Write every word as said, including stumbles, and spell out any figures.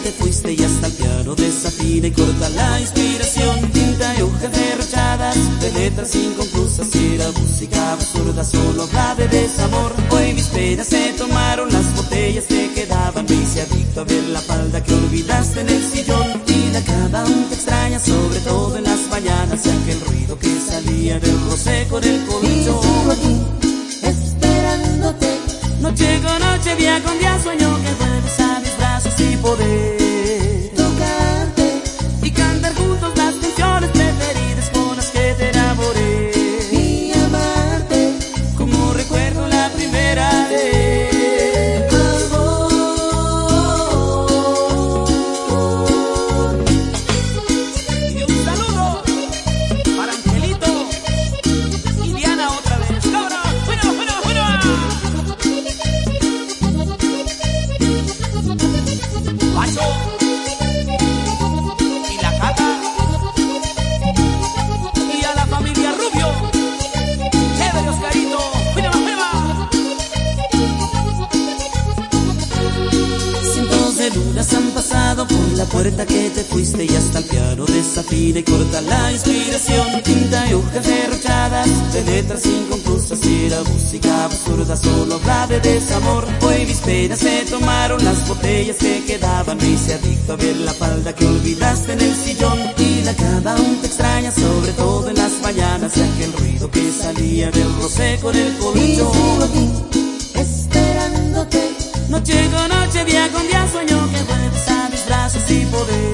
te fuiste y hasta el piano desafina y corta la inspiración. Tinta y hojas derrochadas de letras inconclusas y era música absurda, solo habla de desamor. Hoy mis penas se tomaron las botellas que quedaban, me hice adicto a ver la falda que olvidaste en el sillón. Y la cada un te extraña, sobre todo en las mañanas, y aquel ruido que salía del roce con el colchón. Y sigo aquí, esperándote. Noche con noche, día con día, sueño que vuelves a mis brazos y poder Tocarte y cantar juntos las canciones preferidas con las que te enamoré. y amarte Como recuerdo la primera vez. amor. Y un saludo para Angelito y Diana otra vez. ¡Cabra! ¡Fuera, fuera, fuera! Pacho y la Cata y a la familia Rubio. Chévere, Oscarito. ¡Fuera, fuera! Cientos de lunas han pasado por la puerta que te fuiste y hasta el piano desafina y corta la inspiración. Tinta y hojas derrochadas de letras inconclusas y era música absurda, solo habla de desamor. Hoy mis penas se tomaron las botellas que quedaban, me hice adicto a ver la falda que olvidaste en el sillón. Y la cada un te extraña, sobre todo en las mañanas, y aquel ruido que salía del roce con el Y sigo colchón. aquí, esperándote. Noche con noche, día con día, sueño que vuelves a mis brazos y poder